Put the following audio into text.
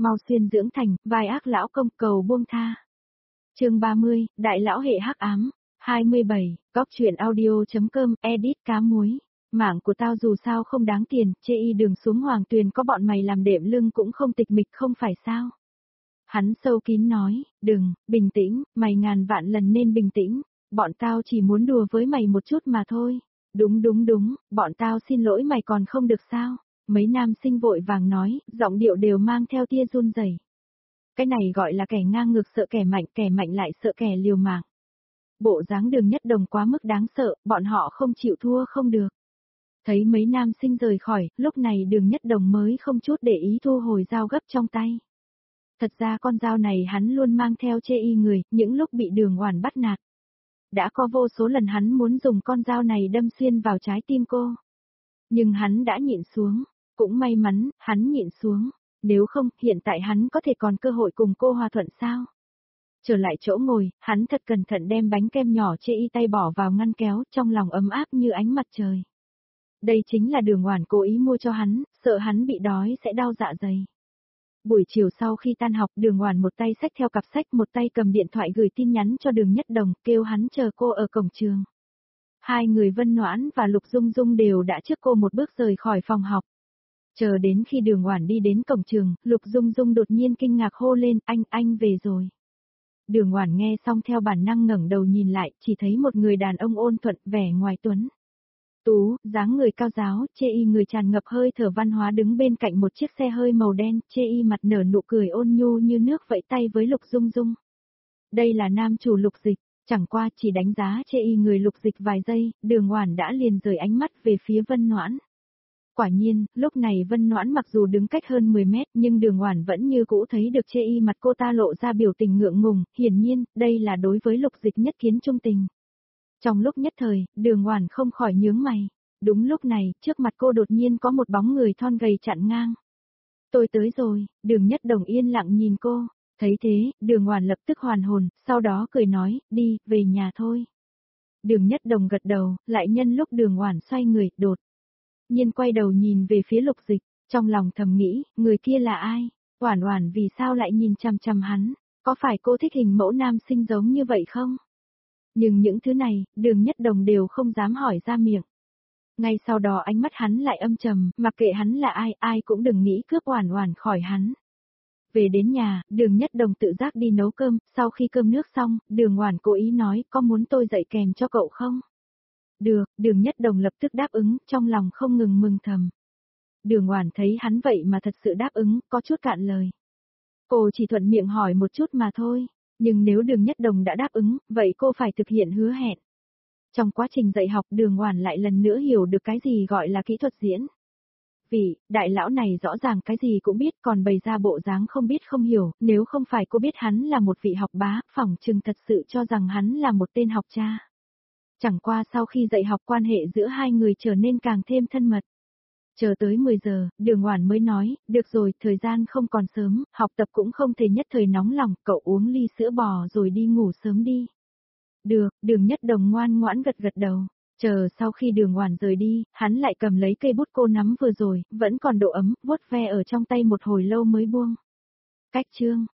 mau xuyên dưỡng thành, vai ác lão công cầu buông tha. Chương 30, Đại lão hệ hắc ám. 27, góc truyện audio.com, edit cá muối. Mạng của tao dù sao không đáng tiền, chê y đường xuống Hoàng Tuyền có bọn mày làm đệm lưng cũng không tịch mịch không phải sao. Hắn sâu kín nói, đừng, bình tĩnh, mày ngàn vạn lần nên bình tĩnh, bọn tao chỉ muốn đùa với mày một chút mà thôi. Đúng, bọn tao xin lỗi mày còn không được sao. Mấy nam sinh vội vàng nói, giọng điệu đều mang theo tia run rẩy. Cái này gọi là kẻ ngang ngược sợ kẻ mạnh lại sợ kẻ liều mạng. Bộ dáng Đường Nhất Đồng quá mức đáng sợ, bọn họ không chịu thua không được. Thấy mấy nam sinh rời khỏi, lúc này Đường Nhất Đồng mới không chút để ý thu hồi dao gấp trong tay. Thật ra con dao này hắn luôn mang theo chê y người, những lúc bị Đường Oản bắt nạt. Đã có vô số lần hắn muốn dùng con dao này đâm xuyên vào trái tim cô. Nhưng hắn đã nhịn xuống, cũng may mắn, hắn nhịn xuống, nếu không, hiện tại hắn có thể còn cơ hội cùng cô hòa thuận sao? Trở lại chỗ ngồi, hắn thật cẩn thận đem bánh kem nhỏ chê y tay bỏ vào ngăn kéo, trong lòng ấm áp như ánh mặt trời. Đây chính là Đường Oản cố ý mua cho hắn, sợ hắn bị đói sẽ đau dạ dày. Buổi chiều sau khi tan học, Đường Oản một tay xách theo cặp sách, một tay cầm điện thoại gửi tin nhắn cho Đường Nhất Đồng, kêu hắn chờ cô ở cổng trường. Hai người Vân Noãn và Lục Dung Dung đều đã trước cô một bước rời khỏi phòng học. Chờ đến khi Đường Oản đi đến cổng trường, Lục Dung Dung đột nhiên kinh ngạc hô lên, anh về rồi. Đường Oản nghe xong theo bản năng ngẩng đầu nhìn lại, chỉ thấy một người đàn ông ôn thuận, vẻ ngoài tuấn tú, dáng người cao ráo, chê y người tràn ngập hơi thở văn hóa đứng bên cạnh một chiếc xe hơi màu đen, chê y mặt nở nụ cười ôn nhu như nước vẫy tay với Lục Dung Dung. Đây là nam chủ Lục Dịch, chẳng qua chỉ đánh giá chê y người Lục Dịch vài giây, Đường Oản đã liền rời ánh mắt về phía Vân Noãn. Quả nhiên, lúc này Vân Noãn mặc dù đứng cách hơn 10 mét nhưng Đường Oản vẫn như cũ thấy được chê y mặt cô ta lộ ra biểu tình ngượng ngùng, hiển nhiên, đây là đối với Lục Dịch nhất kiến trung tình. Trong lúc nhất thời, Đường Oản không khỏi nhướng mày. Đúng lúc này, trước mặt cô đột nhiên có một bóng người thon gầy chặn ngang. Tôi tới rồi, Đường Nhất Đồng yên lặng nhìn cô. Thấy thế, Đường Oản lập tức hoàn hồn, sau đó cười nói, đi, về nhà thôi. Đường Nhất Đồng gật đầu, lại nhân lúc Đường Oản xoay người, đột nhiên quay đầu nhìn về phía Lục Dịch, trong lòng thầm nghĩ, người kia là ai? Oản Oản vì sao lại nhìn chằm chằm hắn? Có phải cô thích hình mẫu nam sinh giống như vậy không? Nhưng những thứ này, Đường Nhất Đồng đều không dám hỏi ra miệng. Ngay sau đó ánh mắt hắn lại âm trầm, mặc kệ hắn là ai, ai cũng đừng nghĩ cướp Oản Oản khỏi hắn. Về đến nhà, Đường Nhất Đồng tự giác đi nấu cơm, sau khi cơm nước xong, Đường Oản cố ý nói, có muốn tôi dạy kèm cho cậu không? Được, Đường Nhất Đồng lập tức đáp ứng, trong lòng không ngừng mừng thầm. Đường Oản thấy hắn vậy mà thật sự đáp ứng, có chút cạn lời. Cô chỉ thuận miệng hỏi một chút mà thôi, nhưng nếu Đường Nhất Đồng đã đáp ứng, vậy cô phải thực hiện hứa hẹn. Trong quá trình dạy học, Đường Oản lại lần nữa hiểu được cái gì gọi là kỹ thuật diễn. Vì, đại lão này rõ ràng cái gì cũng biết còn bày ra bộ dáng không biết không hiểu, nếu không phải cô biết hắn là một vị học bá, phỏng chừng thật sự cho rằng hắn là một tên học cha. Chẳng qua sau khi dạy học quan hệ giữa hai người trở nên càng thêm thân mật. Chờ tới 10 giờ, Đường Oản mới nói, được rồi, thời gian không còn sớm, học tập cũng không thể nhất thời nóng lòng, cậu uống ly sữa bò rồi đi ngủ sớm đi. Được, Đường Nhất Đồng ngoan ngoãn gật gật đầu. Chờ sau khi Đường Oản rời đi, hắn lại cầm lấy cây bút cô nắm vừa rồi, vẫn còn độ ấm, vuốt ve ở trong tay một hồi lâu mới buông. Cách chương